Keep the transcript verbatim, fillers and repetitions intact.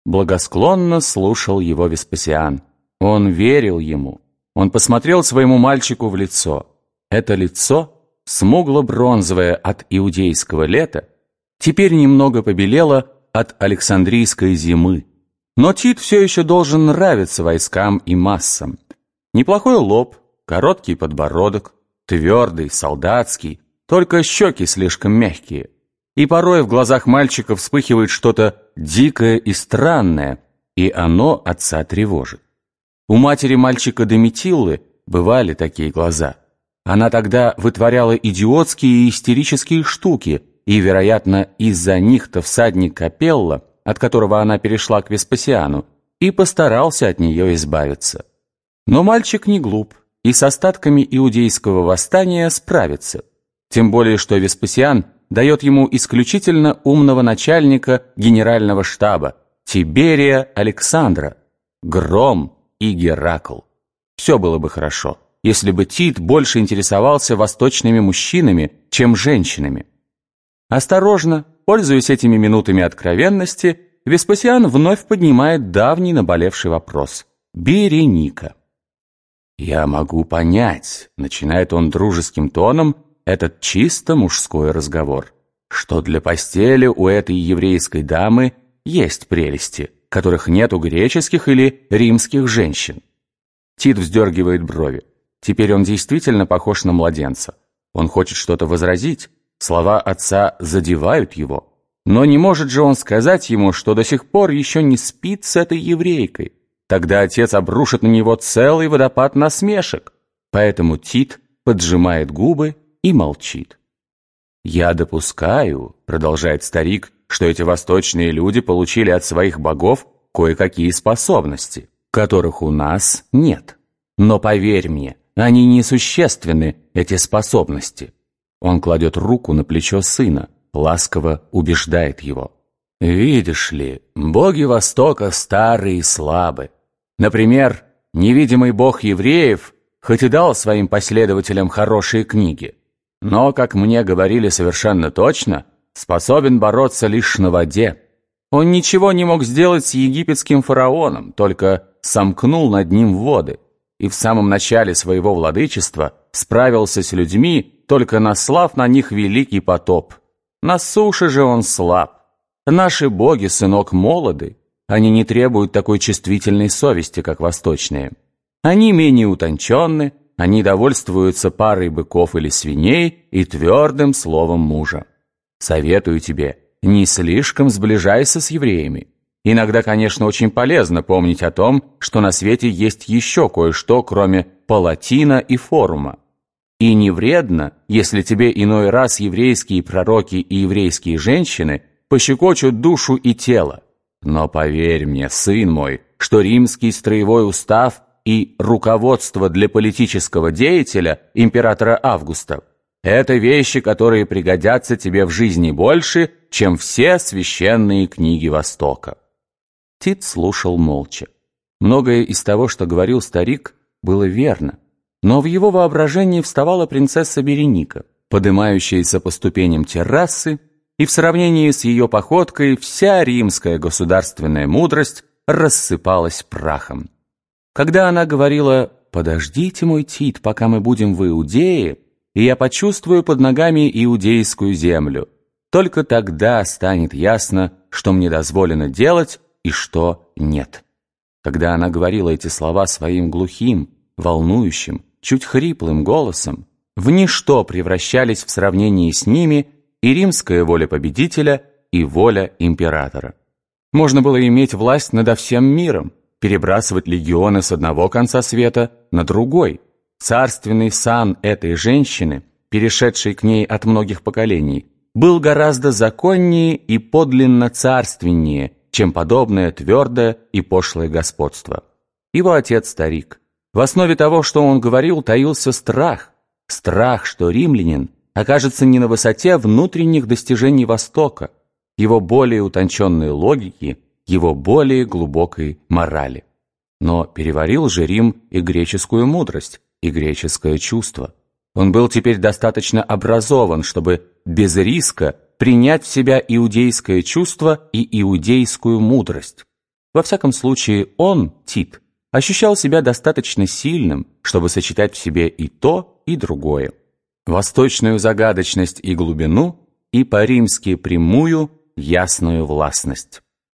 Благосклонно слушал его Веспасиан. Он верил ему. Он посмотрел своему мальчику в лицо. Это лицо, смугло-бронзовое от иудейского лета, теперь немного побелело от Александрийской зимы. Но Тит все еще должен нравиться войскам и массам. Неплохой лоб, короткий подбородок, твердый, солдатский, только щеки слишком мягкие. И порой в глазах мальчика вспыхивает что-то дикое и странное, и оно отца тревожит. У матери мальчика Доmitиллы бывали такие глаза. Она тогда вытворяла идиотские и истерические штуки, и, вероятно, из-за них-то всадник Капелла, от которого она перешла к Веспасиану, и постарался от нее избавиться. Но мальчик не глуп, и с остатками иудейского восстания справится. Тем более, что Веспасиан дает ему исключительно умного начальника генерального штаба, Тиберия Александра, Гром и Геракл. Все было бы хорошо, если бы Тит больше интересовался восточными мужчинами, чем женщинами. Осторожно, пользуясь этими минутами откровенности, Веспасиан вновь поднимает давний наболевший вопрос – Береника. «Я могу понять», – начинает он дружеским тоном, этот чисто мужской разговор, что для постели у этой еврейской дамы есть прелести, которых нет у греческих или римских женщин. Тит вздергивает брови. Теперь он действительно похож на младенца. Он хочет что-то возразить, слова отца задевают его. Но не может же он сказать ему, что до сих пор еще не спит с этой еврейкой. Тогда отец обрушит на него целый водопад насмешек. Поэтому Тит поджимает губы и молчит. «Я допускаю, — продолжает старик, — что эти восточные люди получили от своих богов кое-какие способности, которых у нас нет. Но поверь мне, они несущественны, эти способности». Он кладет руку на плечо сына, ласково убеждает его. «Видишь ли, боги Востока старые и слабы. Например, невидимый бог евреев хоть и дал своим последователям хорошие книги, но, как мне говорили совершенно точно, способен бороться лишь на воде. Он ничего не мог сделать с египетским фараоном, только сомкнул над ним воды, и в самом начале своего владычества справился с людьми, только наслав на них великий потоп. На суше же он слаб. Наши боги, сынок, молоды, они не требуют такой чувствительной совести, как восточные. Они менее утонченны, они довольствуются парой быков или свиней и твердым словом мужа. Советую тебе, не слишком сближайся с евреями. Иногда, конечно, очень полезно помнить о том, что на свете есть еще кое-что, кроме палатина и форума. И не вредно, если тебе иной раз еврейские пророки и еврейские женщины пощекочут душу и тело. Но поверь мне, сын мой, что римский строевой устав и руководство для политического деятеля, императора Августа, это вещи, которые пригодятся тебе в жизни больше, чем все священные книги Востока. Тит слушал молча. Многое из того, что говорил старик, было верно, но в его воображении вставала принцесса Береника, подымающаяся по ступеням террасы, и в сравнении с ее походкой вся римская государственная мудрость рассыпалась прахом. Когда она говорила «Подождите, мой Тит, пока мы будем в Иудее, и я почувствую под ногами иудейскую землю, только тогда станет ясно, что мне дозволено делать и что нет». Когда она говорила эти слова своим глухим, волнующим, чуть хриплым голосом, в ничто превращались в сравнении с ними и римская воля победителя, и воля императора. Можно было иметь власть над всем миром, перебрасывать легионы с одного конца света на другой. Царственный сан этой женщины, перешедшей к ней от многих поколений, был гораздо законнее и подлинно царственнее, чем подобное твердое и пошлое господство. Его отец старик. В основе того, что он говорил, таился страх. Страх, что римлянин окажется не на высоте внутренних достижений Востока, его более утонченной логики, его более глубокой морали. Но переварил же Рим и греческую мудрость, и греческое чувство. Он был теперь достаточно образован, чтобы без риска принять в себя иудейское чувство и иудейскую мудрость. Во всяком случае, он, Тит, ощущал себя достаточно сильным, чтобы сочетать в себе и то, и другое. Восточную загадочность и глубину, и по-римски прямую, ясную властность.